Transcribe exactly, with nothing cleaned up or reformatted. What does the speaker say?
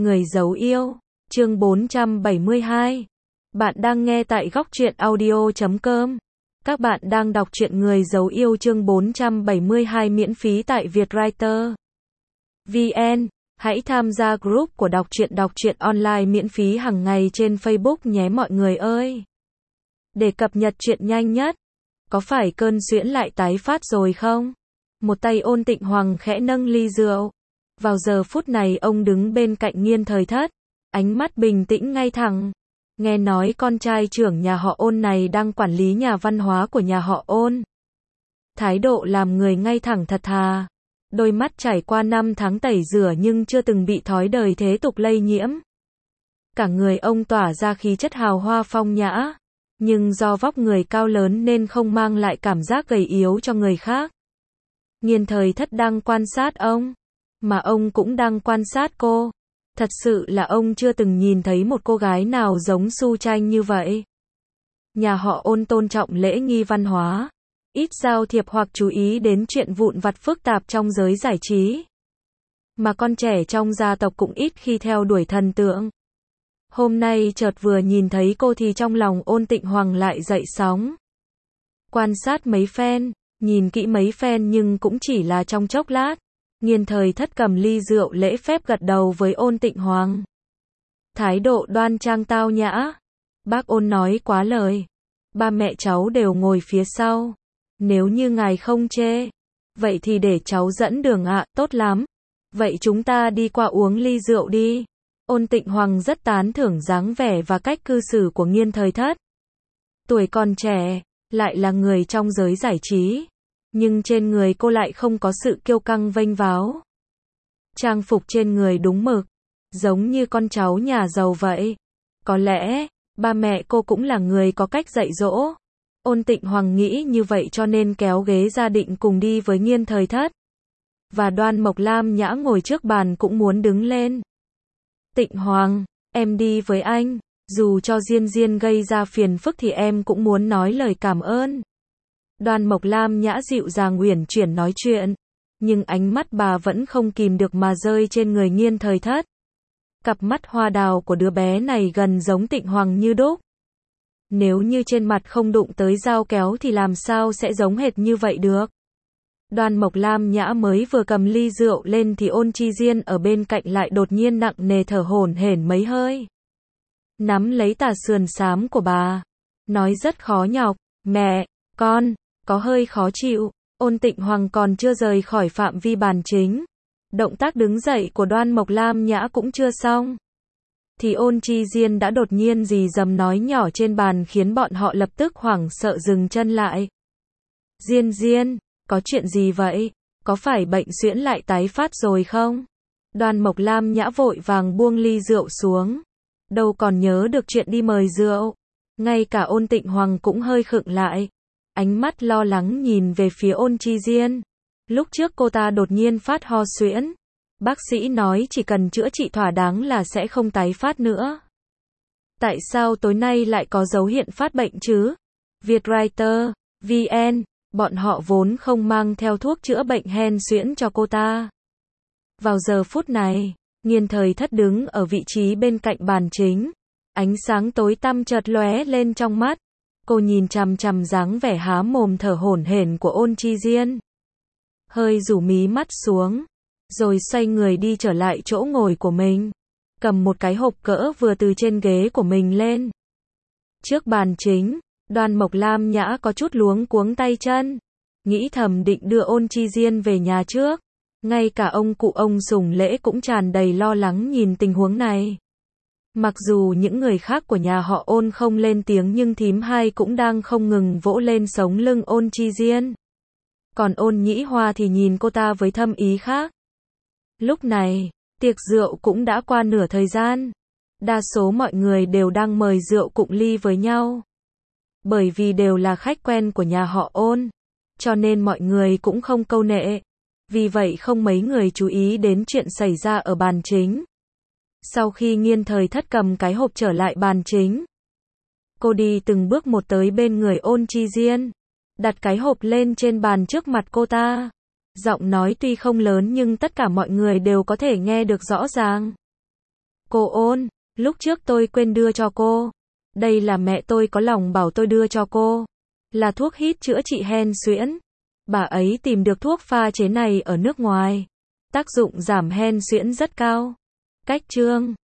Người giấu yêu, chương bốn trăm bảy mươi hai. Bạn đang nghe tại góc truyện audio chấm com. Các bạn đang đọc truyện Người giấu yêu chương bốn trăm bảy mươi hai miễn phí tại Vietwriter. vê en. Hãy tham gia group của đọc truyện đọc truyện online miễn phí hàng ngày trên Facebook nhé mọi người ơi. Để cập nhật truyện nhanh nhất. Có phải cơn suyễn lại tái phát rồi không? Một tay Ôn Tịnh Hoàng khẽ nâng ly rượu. Vào giờ phút này ông đứng bên cạnh Nghiên Thời Thất, ánh mắt bình tĩnh ngay thẳng. Nghe nói con trai trưởng nhà họ Ôn này đang quản lý nhà văn hóa của nhà họ Ôn. Thái độ làm người ngay thẳng thật thà. Đôi mắt trải qua năm tháng tẩy rửa nhưng chưa từng bị thói đời thế tục lây nhiễm. Cả người ông tỏa ra khí chất hào hoa phong nhã. Nhưng do vóc người cao lớn nên không mang lại cảm giác gầy yếu cho người khác. Nghiên Thời Thất đang quan sát ông. Mà ông cũng đang quan sát cô. Thật sự là ông chưa từng nhìn thấy một cô gái nào giống Su Tranh như vậy. Nhà họ Ôn tôn trọng lễ nghi văn hóa. Ít giao thiệp hoặc chú ý đến chuyện vụn vặt phức tạp trong giới giải trí. Mà con trẻ trong gia tộc cũng ít khi theo đuổi thần tượng. Hôm nay chợt vừa nhìn thấy cô thì trong lòng Ôn Tịnh Hoàng lại dậy sóng. Quan sát mấy phen, nhìn kỹ mấy phen nhưng cũng chỉ là trong chốc lát. Nghiên Thời Thất cầm ly rượu lễ phép gật đầu với Ôn Tịnh Hoàng. Thái độ đoan trang tao nhã. Bác Ôn nói quá lời. Ba mẹ cháu đều ngồi phía sau. Nếu như ngài không chê, vậy thì để cháu dẫn đường ạ, tốt lắm. Vậy chúng ta đi qua uống ly rượu đi. Ôn Tịnh Hoàng rất tán thưởng dáng vẻ và cách cư xử của Nghiên Thời Thất. Tuổi còn trẻ, lại là người trong giới giải trí. Nhưng trên người cô lại không có sự kiêu căng vênh váo. Trang phục trên người đúng mực, giống như con cháu nhà giàu vậy. Có lẽ, ba mẹ cô cũng là người có cách dạy dỗ. Ôn Tịnh Hoàng nghĩ như vậy cho nên kéo ghế ra định cùng đi với Nghiên Thời Thất. Và Đoan Mộc Lam Nhã ngồi trước bàn cũng muốn đứng lên. Tịnh Hoàng, em đi với anh, dù cho Diên Diên gây ra phiền phức thì em cũng muốn nói lời cảm ơn. Đoan Mộc Lam Nhã dịu dàng uyển chuyển nói chuyện, nhưng ánh mắt bà vẫn không kìm được mà rơi trên người Nghiên Thời Thất. Cặp mắt hoa đào của đứa bé này gần giống Tịnh Hoàng như đúc. Nếu như trên mặt không đụng tới dao kéo thì làm sao sẽ giống hệt như vậy được. Đoan Mộc Lam Nhã mới vừa cầm ly rượu lên thì Ôn Chi Diên ở bên cạnh lại đột nhiên nặng nề thở hổn hển mấy hơi. Nắm lấy tà sườn xám của bà, nói rất khó nhọc, mẹ, con, có hơi khó chịu. Ôn Tịnh Hoàng còn chưa rời khỏi phạm vi bàn chính. Động tác đứng dậy của Đoan Mộc Lam Nhã cũng chưa xong. Thì Ôn Chi Diên đã đột nhiên rì rầm nói nhỏ trên bàn khiến bọn họ lập tức hoảng sợ dừng chân lại. Diên Diên, có chuyện gì vậy? Có phải bệnh suyễn lại tái phát rồi không? Đoan Mộc Lam Nhã vội vàng buông ly rượu xuống. Đâu còn nhớ được chuyện đi mời rượu. Ngay cả Ôn Tịnh Hoàng cũng hơi khựng lại. Ánh mắt lo lắng nhìn về phía Ôn Chi Diên. Lúc trước cô ta đột nhiên phát ho suyễn. Bác sĩ nói chỉ cần chữa trị thỏa đáng là sẽ không tái phát nữa. Tại sao tối nay lại có dấu hiện phát bệnh chứ? Vietwriter, vê en, bọn họ vốn không mang theo thuốc chữa bệnh hen suyễn cho cô ta. Vào giờ phút này, Nghiên Thời Thất đứng ở vị trí bên cạnh bàn chính. Ánh sáng tối tăm chợt lóe lên trong mắt. Cô nhìn chằm chằm dáng vẻ há mồm thở hổn hển của Ôn Chi Diên. Hơi rủ mí mắt xuống. Rồi xoay người đi trở lại chỗ ngồi của mình. Cầm một cái hộp cỡ vừa từ trên ghế của mình lên. Trước bàn chính, Đoan Mộc Lam Nhã có chút luống cuống tay chân. Nghĩ thầm định đưa Ôn Chi Diên về nhà trước. Ngay cả ông cụ ông Sùng Lễ cũng tràn đầy lo lắng nhìn tình huống này. Mặc dù những người khác của nhà họ Ôn không lên tiếng nhưng thím hai cũng đang không ngừng vỗ lên sống lưng Ôn Chi Diên. Còn Ôn Nhĩ Hoa thì nhìn cô ta với thâm ý khác. Lúc này, tiệc rượu cũng đã qua nửa thời gian. Đa số mọi người đều đang mời rượu cụng ly với nhau. Bởi vì đều là khách quen của nhà họ Ôn, cho nên mọi người cũng không câu nệ. Vì vậy không mấy người chú ý đến chuyện xảy ra ở bàn chính. Sau khi Nghiên Thời Thất cầm cái hộp trở lại bàn chính, cô đi từng bước một tới bên người Ôn Chi Diên, đặt cái hộp lên trên bàn trước mặt cô ta. Giọng nói tuy không lớn nhưng tất cả mọi người đều có thể nghe được rõ ràng. Cô ôn, lúc trước tôi quên đưa cho cô. Đây là mẹ tôi có lòng bảo tôi đưa cho cô. Là thuốc hít chữa trị hen suyễn. Bà ấy tìm được thuốc pha chế này ở nước ngoài. Tác dụng giảm hen suyễn rất cao. Cách chương